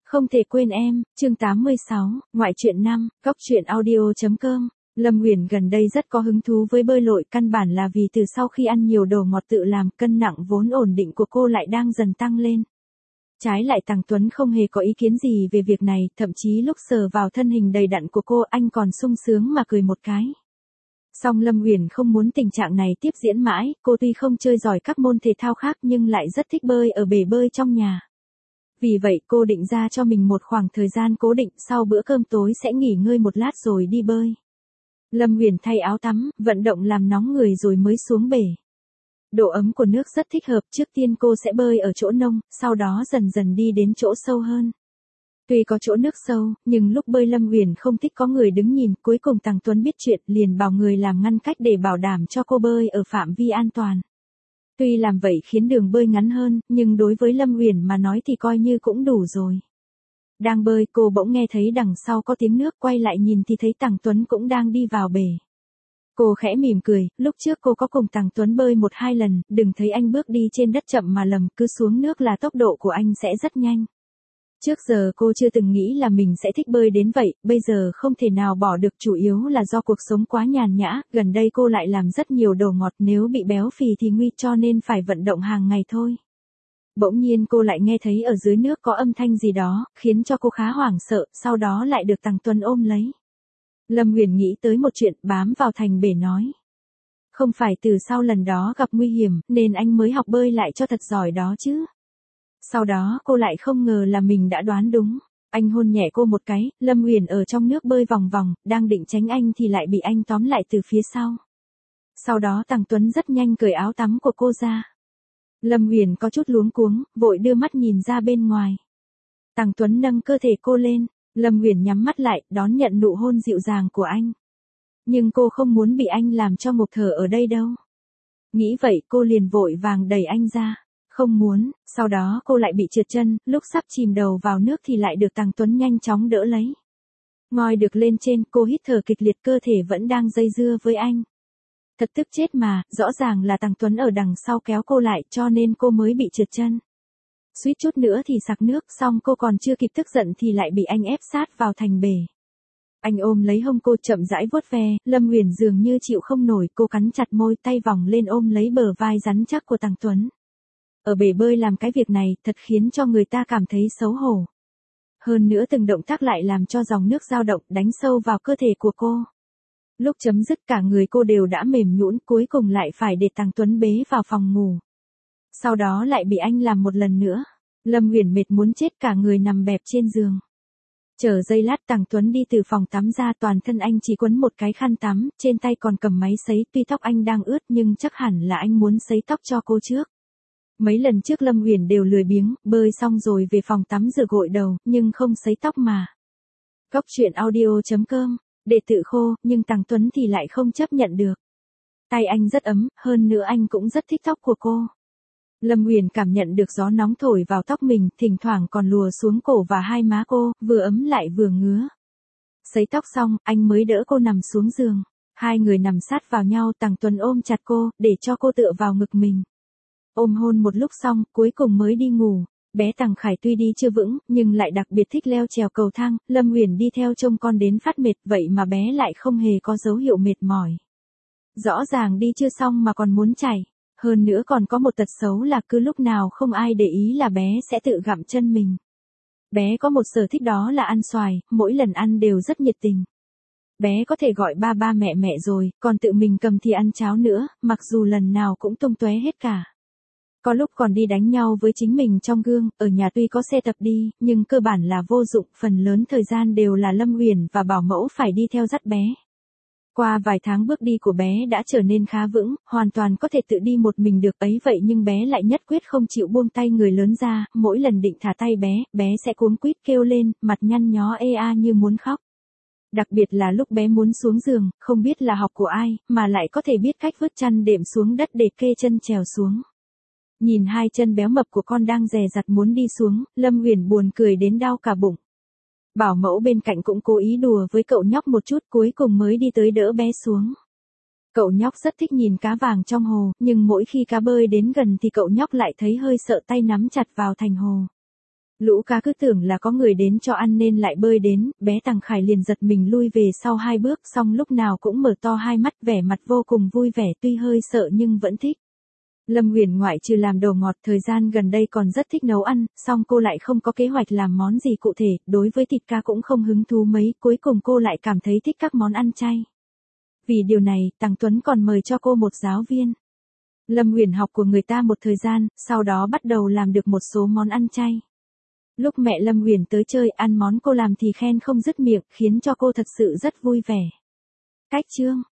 Không thể quên em, chương 86, ngoại truyện 5, góc truyện audio.com. Lâm Uyển gần đây rất có hứng thú với bơi lội, căn bản là vì từ sau khi ăn nhiều đồ ngọt tự làm, cân nặng vốn ổn định của cô lại đang dần tăng lên. Trái lại Tằng Tuấn không hề có ý kiến gì về việc này, thậm chí lúc sờ vào thân hình đầy đặn của cô, anh còn sung sướng mà cười một cái. Song Lâm Uyển không muốn tình trạng này tiếp diễn mãi, cô tuy không chơi giỏi các môn thể thao khác nhưng lại rất thích bơi ở bể bơi trong nhà. Vì vậy cô định ra cho mình một khoảng thời gian cố định, sau bữa cơm tối sẽ nghỉ ngơi một lát rồi đi bơi. Lâm Uyển thay áo tắm, vận động làm nóng người rồi mới xuống bể. Độ ấm của nước rất thích hợp, trước tiên cô sẽ bơi ở chỗ nông, sau đó dần dần đi đến chỗ sâu hơn. Tuy có chỗ nước sâu, nhưng lúc bơi Lâm Uyển không thích có người đứng nhìn, cuối cùng Tằng Tuấn biết chuyện liền bảo người làm ngăn cách để bảo đảm cho cô bơi ở phạm vi an toàn. Tuy làm vậy khiến đường bơi ngắn hơn, nhưng đối với Lâm Uyển mà nói thì coi như cũng đủ rồi. Đang bơi cô bỗng nghe thấy đằng sau có tiếng nước, quay lại nhìn thì thấy Tằng Tuấn cũng đang đi vào bể. Cô khẽ mỉm cười, lúc trước cô có cùng Tằng Tuấn bơi 1-2 lần, đừng thấy anh bước đi trên đất chậm mà lầm, cứ xuống nước là tốc độ của anh sẽ rất nhanh. Trước giờ cô chưa từng nghĩ là mình sẽ thích bơi đến vậy, bây giờ không thể nào bỏ được, chủ yếu là do cuộc sống quá nhàn nhã, gần đây cô lại làm rất nhiều đồ ngọt, nếu bị béo phì thì nguy, cho nên phải vận động hàng ngày thôi. Bỗng nhiên cô lại nghe thấy ở dưới nước có âm thanh gì đó, khiến cho cô khá hoảng sợ, sau đó lại được Tằng Tuấn ôm lấy. Lâm Uyển nghĩ tới một chuyện, bám vào thành bể nói. Không phải từ sau lần đó gặp nguy hiểm, nên anh mới học bơi lại cho thật giỏi đó chứ. Sau đó cô lại không ngờ là mình đã đoán đúng. Anh hôn nhẹ cô một cái, Lâm Uyển ở trong nước bơi vòng vòng, đang định tránh anh thì lại bị anh tóm lại từ phía sau. Sau đó Tằng Tuấn rất nhanh cởi áo tắm của cô ra. Lâm Uyển có chút luống cuống, vội đưa mắt nhìn ra bên ngoài. Tằng Tuấn nâng cơ thể cô lên, Lâm Uyển nhắm mắt lại, đón nhận nụ hôn dịu dàng của anh. Nhưng cô không muốn bị anh làm cho ngộp thở ở đây đâu. Nghĩ vậy cô liền vội vàng đẩy anh ra. Không muốn, sau đó cô lại bị trượt chân, lúc sắp chìm đầu vào nước thì lại được Tằng Tuấn nhanh chóng đỡ lấy. Ngoi được lên trên, cô hít thở kịch liệt, cơ thể vẫn đang dây dưa với anh. Thật tức chết mà, rõ ràng là Tằng Tuấn ở đằng sau kéo cô lại, cho nên cô mới bị trượt chân. Suýt chút nữa thì sặc nước, xong cô còn chưa kịp tức giận thì lại bị anh ép sát vào thành bể. Anh ôm lấy hông cô chậm rãi vuốt ve, Lâm Uyển dường như chịu không nổi, cô cắn chặt môi, tay vòng lên ôm lấy bờ vai rắn chắc của Tằng Tuấn. Ở bể bơi làm cái việc này thật khiến cho người ta cảm thấy xấu hổ. Hơn nữa từng động tác lại làm cho dòng nước dao động, đánh sâu vào cơ thể của cô. Lúc chấm dứt cả người cô đều đã mềm nhũn, cuối cùng lại phải để Tằng Tuấn bế vào phòng ngủ. Sau đó lại bị anh làm một lần nữa. Lâm Uyển mệt muốn chết, cả người nằm bẹp trên giường. Chờ giây lát Tằng Tuấn đi từ phòng tắm ra, toàn thân anh chỉ quấn một cái khăn tắm, trên tay còn cầm máy sấy, tuy tóc anh đang ướt nhưng chắc hẳn là anh muốn sấy tóc cho cô trước. Mấy lần trước Lâm Uyển đều lười biếng, bơi xong rồi về phòng tắm rửa gội đầu, nhưng không sấy tóc mà. Góc truyện audio.com, để tự khô, nhưng Tằng Tuấn thì lại không chấp nhận được. Tay anh rất ấm, hơn nữa anh cũng rất thích tóc của cô. Lâm Uyển cảm nhận được gió nóng thổi vào tóc mình, thỉnh thoảng còn lùa xuống cổ và hai má cô, vừa ấm lại vừa ngứa. Sấy tóc xong, anh mới đỡ cô nằm xuống giường. Hai người nằm sát vào nhau, Tằng Tuấn ôm chặt cô, để cho cô tựa vào ngực mình. Ôm hôn một lúc xong, cuối cùng mới đi ngủ. Bé Tằng Khải tuy đi chưa vững, nhưng lại đặc biệt thích leo trèo cầu thang, Lâm Uyển đi theo trông con đến phát mệt, vậy mà bé lại không hề có dấu hiệu mệt mỏi. Rõ ràng đi chưa xong mà còn muốn chảy. Hơn nữa còn có một tật xấu là cứ lúc nào không ai để ý là bé sẽ tự gặm chân mình. Bé có một sở thích đó là ăn xoài, mỗi lần ăn đều rất nhiệt tình. Bé có thể gọi ba ba mẹ mẹ rồi, còn tự mình cầm thì ăn cháo nữa, mặc dù lần nào cũng tung tóe hết cả. Có lúc còn đi đánh nhau với chính mình trong gương, ở nhà tuy có xe tập đi, nhưng cơ bản là vô dụng, phần lớn thời gian đều là Lâm Uyển và bảo mẫu phải đi theo dắt bé. Qua vài tháng bước đi của bé đã trở nên khá vững, hoàn toàn có thể tự đi một mình được ấy, vậy nhưng bé lại nhất quyết không chịu buông tay người lớn ra, mỗi lần định thả tay bé sẽ cuống quýt kêu lên, mặt nhăn nhó ê a như muốn khóc. Đặc biệt là lúc bé muốn xuống giường, không biết là học của ai, mà lại có thể biết cách vứt chăn đệm xuống đất để kê chân trèo xuống. Nhìn hai chân béo mập của con đang dè dặt muốn đi xuống, Lâm Uyển buồn cười đến đau cả bụng. Bảo mẫu bên cạnh cũng cố ý đùa với cậu nhóc một chút, cuối cùng mới đi tới đỡ bé xuống. Cậu nhóc rất thích nhìn cá vàng trong hồ, nhưng mỗi khi cá bơi đến gần thì cậu nhóc lại thấy hơi sợ, tay nắm chặt vào thành hồ. Lũ cá cứ tưởng là có người đến cho ăn nên lại bơi đến, bé Tằng Khải liền giật mình lui về sau 2 bước, xong lúc nào cũng mở to hai mắt vẻ mặt vô cùng vui vẻ, tuy hơi sợ nhưng vẫn thích. Lâm Uyển ngoại trừ làm đồ ngọt, thời gian gần đây còn rất thích nấu ăn, song cô lại không có kế hoạch làm món gì cụ thể, đối với thịt cá cũng không hứng thú mấy, cuối cùng cô lại cảm thấy thích các món ăn chay. Vì điều này, Tằng Tuấn còn mời cho cô một giáo viên. Lâm Uyển học của người ta một thời gian, sau đó bắt đầu làm được một số món ăn chay. Lúc mẹ Lâm Uyển tới chơi ăn món cô làm thì khen không dứt miệng, khiến cho cô thật sự rất vui vẻ. Cách chương